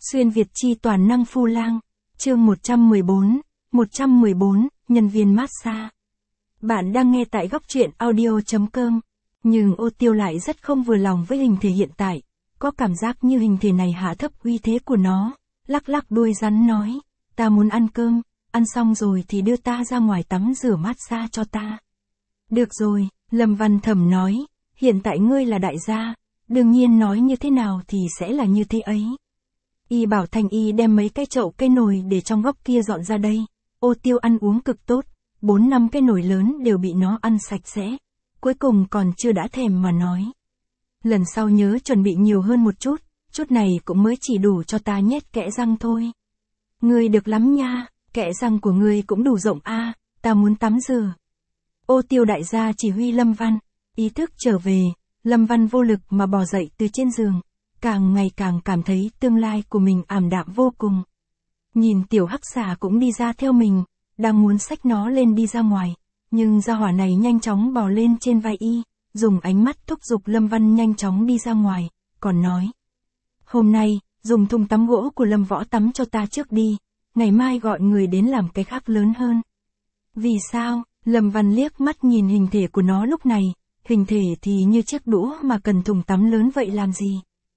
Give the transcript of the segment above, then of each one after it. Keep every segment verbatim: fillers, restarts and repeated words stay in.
Xuyên Việt chi toàn năng Phu Lang, chương một trăm mười bốn, một trăm mười bốn, nhân viên massage. Bạn đang nghe tại góc truyện audio chấm com, nhưng Ô Tiêu lại rất không vừa lòng với hình thể hiện tại, có cảm giác như hình thể này hạ thấp uy thế của nó, lắc lắc đuôi rắn nói, ta muốn ăn cơm, ăn xong rồi thì đưa ta ra ngoài tắm rửa massage cho ta. Được rồi, Lâm Văn Thẩm nói, hiện tại ngươi là đại gia, đương nhiên nói như thế nào thì sẽ là như thế ấy. Y bảo Thanh Y đem mấy cái chậu cây nồi để trong góc kia dọn ra đây. Ô Tiêu ăn uống cực tốt, bốn năm cái nồi lớn đều bị nó ăn sạch sẽ. Cuối cùng còn chưa đã thèm mà nói. Lần sau nhớ chuẩn bị nhiều hơn một chút, chút này cũng mới chỉ đủ cho ta nhét kẽ răng thôi. Ngươi được lắm nha, kẽ răng của ngươi cũng đủ rộng a, à, ta muốn tắm rửa. Ô Tiêu đại gia chỉ huy Lâm Văn, ý thức trở về, Lâm Văn vô lực mà bò dậy từ trên giường. Càng ngày càng cảm thấy tương lai của mình ảm đạm vô cùng. Nhìn tiểu hắc xà cũng đi ra theo mình, đang muốn xách nó lên đi ra ngoài, nhưng gia hỏa này nhanh chóng bò lên trên vai y, dùng ánh mắt thúc giục Lâm Văn nhanh chóng đi ra ngoài, còn nói. Hôm nay, dùng thùng tắm gỗ của Lâm Võ tắm cho ta trước đi, ngày mai gọi người đến làm cái khác lớn hơn. Vì sao? Lâm Văn liếc mắt nhìn hình thể của nó lúc này, hình thể thì như chiếc đũa mà cần thùng tắm lớn vậy làm gì?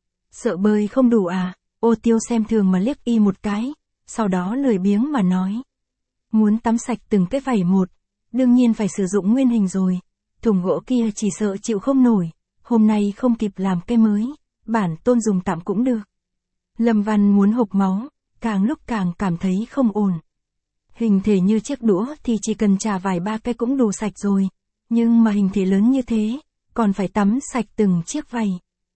Sợ bơi không đủ à? Ô Tiêu xem thường mà liếc y một cái, sau đó lười biếng mà nói. Muốn tắm sạch từng cái vảy một, đương nhiên phải sử dụng nguyên hình rồi, thùng gỗ kia chỉ sợ chịu không nổi, hôm nay không kịp làm cái mới, bản tôn dùng tạm cũng được. Lâm Văn muốn hộc máu, càng lúc càng cảm thấy không ổn. Hình thể như chiếc đũa thì chỉ cần trả vài ba cái cũng đủ sạch rồi, nhưng mà hình thể lớn như thế, còn phải tắm sạch từng chiếc vảy.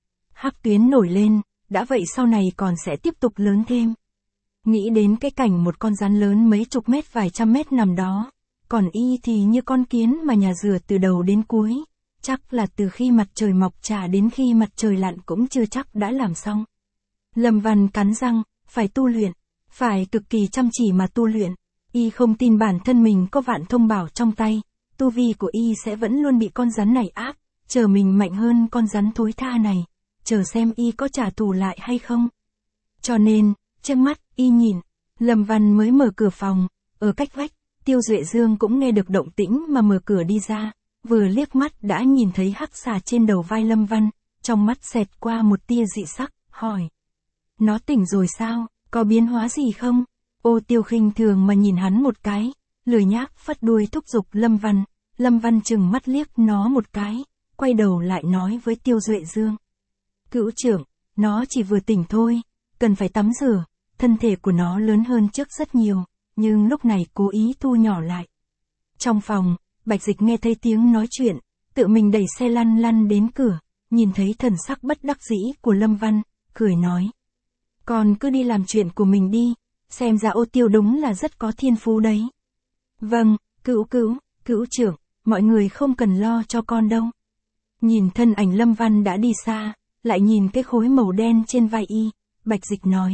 Hắc tuyến nổi lên, đã vậy sau này còn sẽ tiếp tục lớn thêm. Nghĩ đến cái cảnh một con rắn lớn mấy chục mét vài trăm mét nằm đó, còn y thì như con kiến mà nhà rửa từ đầu đến cuối, chắc là từ khi mặt trời mọc trả đến khi mặt trời lặn cũng chưa chắc đã làm xong. Lâm Văn cắn răng, phải tu luyện, phải cực kỳ chăm chỉ mà tu luyện, y không tin bản thân mình có vạn thông bảo trong tay, tu vi của y sẽ vẫn luôn bị con rắn này áp, chờ mình mạnh hơn con rắn thối tha này. Chờ xem y có trả thù lại hay không. Cho nên, trước mắt, y nhìn, Lâm Văn mới mở cửa phòng, ở cách vách, Tiêu Duệ Dương cũng nghe được động tĩnh mà mở cửa đi ra, vừa liếc mắt đã nhìn thấy hắc xà trên đầu vai Lâm Văn, trong mắt xẹt qua một tia dị sắc, hỏi. Nó tỉnh rồi sao, có biến hóa gì không? Ô Tiêu khinh thường mà nhìn hắn một cái, lười nhác phất đuôi thúc giục Lâm Văn, Lâm Văn chừng mắt liếc nó một cái, quay đầu lại nói với Tiêu Duệ Dương. Cữu trưởng, nó chỉ vừa tỉnh thôi, cần phải tắm rửa, thân thể của nó lớn hơn trước rất nhiều, nhưng lúc này cố ý thu nhỏ lại. Trong phòng, Bạch Dịch nghe thấy tiếng nói chuyện, tự mình đẩy xe lăn lăn đến cửa, nhìn thấy thần sắc bất đắc dĩ của Lâm Văn, cười nói. Con cứ đi làm chuyện của mình đi, xem ra Ô Tiêu đúng là rất có thiên phú đấy. Vâng, cữu cữu, cữu trưởng, mọi người không cần lo cho con đâu. Nhìn thân ảnh Lâm Văn đã đi xa. Lại nhìn cái khối màu đen trên vai y, Bạch Dịch nói.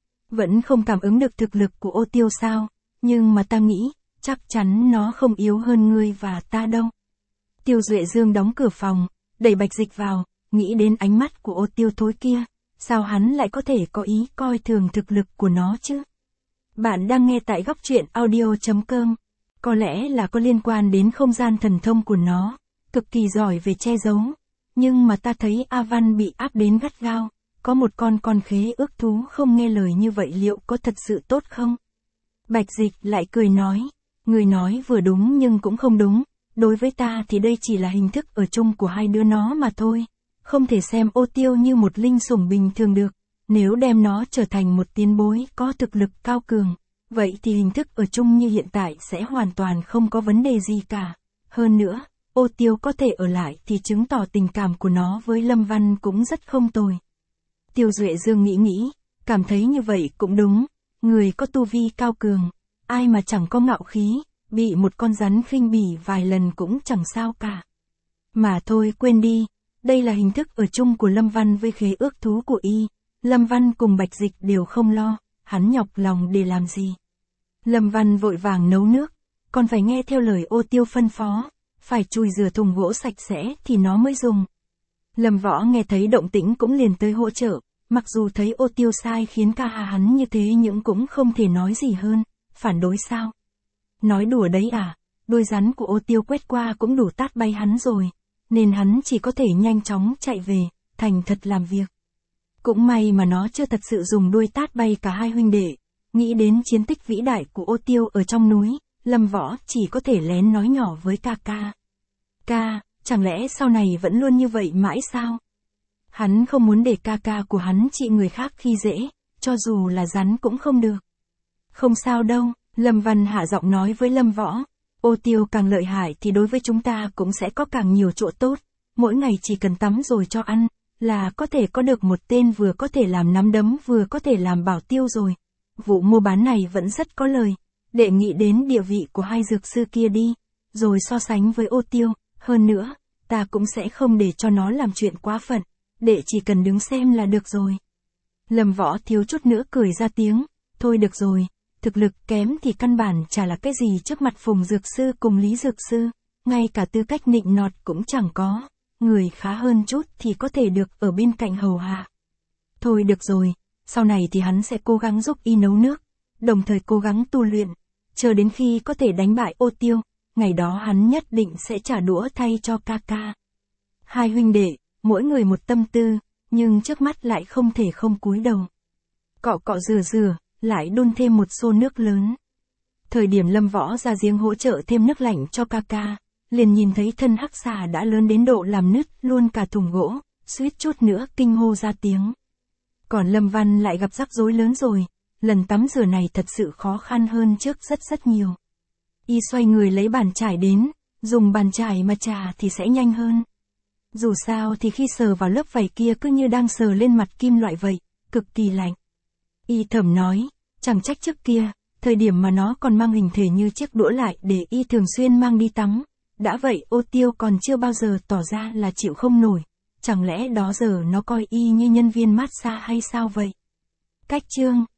Vẫn không cảm ứng được thực lực của Ô Tiêu sao, nhưng mà ta nghĩ, chắc chắn nó không yếu hơn ngươi và ta đâu. Tiêu Duệ Dương đóng cửa phòng, đẩy Bạch Dịch vào, nghĩ đến ánh mắt của Ô Tiêu thối kia, sao hắn lại có thể có ý coi thường thực lực của nó chứ? Bạn đang nghe tại góc truyện audio chấm com, có lẽ là có liên quan đến không gian thần thông của nó, cực kỳ giỏi về che giấu. Nhưng mà ta thấy A Văn bị áp đến gắt gao, có một con con khế ước thú không nghe lời như vậy liệu có thật sự tốt không? Bạch Dịch lại cười nói, người nói vừa đúng nhưng cũng không đúng, đối với ta thì đây chỉ là hình thức ở chung của hai đứa nó mà thôi, không thể xem Ô Tiêu như một linh sủng bình thường được, nếu đem nó trở thành một tiên bối có thực lực cao cường, vậy thì hình thức ở chung như hiện tại sẽ hoàn toàn không có vấn đề gì cả, hơn nữa. Ô Tiêu có thể ở lại thì chứng tỏ tình cảm của nó với Lâm Văn cũng rất không tồi. Tiêu Duệ Dương nghĩ nghĩ, cảm thấy như vậy cũng đúng, người có tu vi cao cường, ai mà chẳng có ngạo khí, bị một con rắn khinh bỉ vài lần cũng chẳng sao cả. Mà thôi quên đi, đây là hình thức ở chung của Lâm Văn với khế ước thú của y, Lâm Văn cùng Bạch Dịch đều không lo, hắn nhọc lòng để làm gì. Lâm Văn vội vàng nấu nước, còn phải nghe theo lời Ô Tiêu phân phó. Phải chùi rửa thùng gỗ sạch sẽ thì nó mới dùng. Lâm Võ nghe thấy động tĩnh cũng liền tới hỗ trợ, Mặc dù thấy Ô Tiêu sai khiến ca hắn như thế nhưng cũng không thể nói gì hơn, phản đối sao? Nói đùa đấy à, đuôi rắn của Ô Tiêu quét qua cũng đủ tát bay hắn rồi, nên hắn chỉ có thể nhanh chóng chạy về, thành thật làm việc. Cũng may mà nó chưa thật sự dùng đuôi tát bay cả hai huynh đệ. Nghĩ đến chiến tích vĩ đại của Ô Tiêu ở trong núi, Lâm Võ chỉ có thể lén nói nhỏ với ca ca. Ca, chẳng lẽ sau này vẫn luôn như vậy mãi sao? Hắn không muốn để ca ca của hắn trị người khác khi dễ, cho dù là rắn cũng không được. Không sao đâu, Lâm Văn hạ giọng nói với Lâm Võ. Ô Tiêu càng lợi hại thì đối với chúng ta cũng sẽ có càng nhiều chỗ tốt. Mỗi ngày chỉ cần tắm rồi cho ăn, là có thể có được một tên vừa có thể làm nắm đấm vừa có thể làm bảo tiêu rồi. Vụ mua bán này vẫn rất có lời. Để nghĩ đến địa vị của hai dược sư kia đi, rồi so sánh với Ô Tiêu. Hơn nữa, ta cũng sẽ không để cho nó làm chuyện quá phận, để chỉ cần đứng xem là được rồi. Lâm Võ thiếu chút nữa cười ra tiếng. Thôi được rồi, thực lực kém thì căn bản chả là cái gì trước mặt Phùng Dược Sư cùng Lý Dược Sư, ngay cả tư cách nịnh nọt cũng chẳng có. Người khá hơn chút thì có thể được ở bên cạnh hầu hạ. Thôi được rồi, sau này thì hắn sẽ cố gắng giúp y nấu nước, đồng thời cố gắng tu luyện, chờ đến khi có thể đánh bại Ô Tiêu, ngày đó hắn nhất định sẽ trả đũa thay cho ca ca. Hai huynh đệ, mỗi người một tâm tư, nhưng trước mắt lại không thể không cúi đầu. Cọ cọ rửa rửa, lại đun thêm một xô nước lớn. Thời điểm Lâm Võ ra giếng hỗ trợ thêm nước lạnh cho ca ca, liền nhìn thấy thân hắc xà đã lớn đến độ làm nứt luôn cả thùng gỗ, suýt chút nữa kinh hô ra tiếng. Còn Lâm Văn lại gặp rắc rối lớn rồi, lần tắm rửa này thật sự khó khăn hơn trước rất rất nhiều. Y xoay người lấy bàn chải đến, dùng bàn chải mà chà thì sẽ nhanh hơn. Dù sao thì khi sờ vào lớp vảy kia cứ như đang sờ lên mặt kim loại vậy, cực kỳ lạnh. Y thầm nói, chẳng trách trước kia, thời điểm mà nó còn mang hình thể như chiếc đũa lại để y thường xuyên mang đi tắm. Đã vậy Ô Tiêu còn chưa bao giờ tỏ ra là chịu không nổi, chẳng lẽ đó giờ nó coi y như nhân viên massage hay sao vậy? Cách chương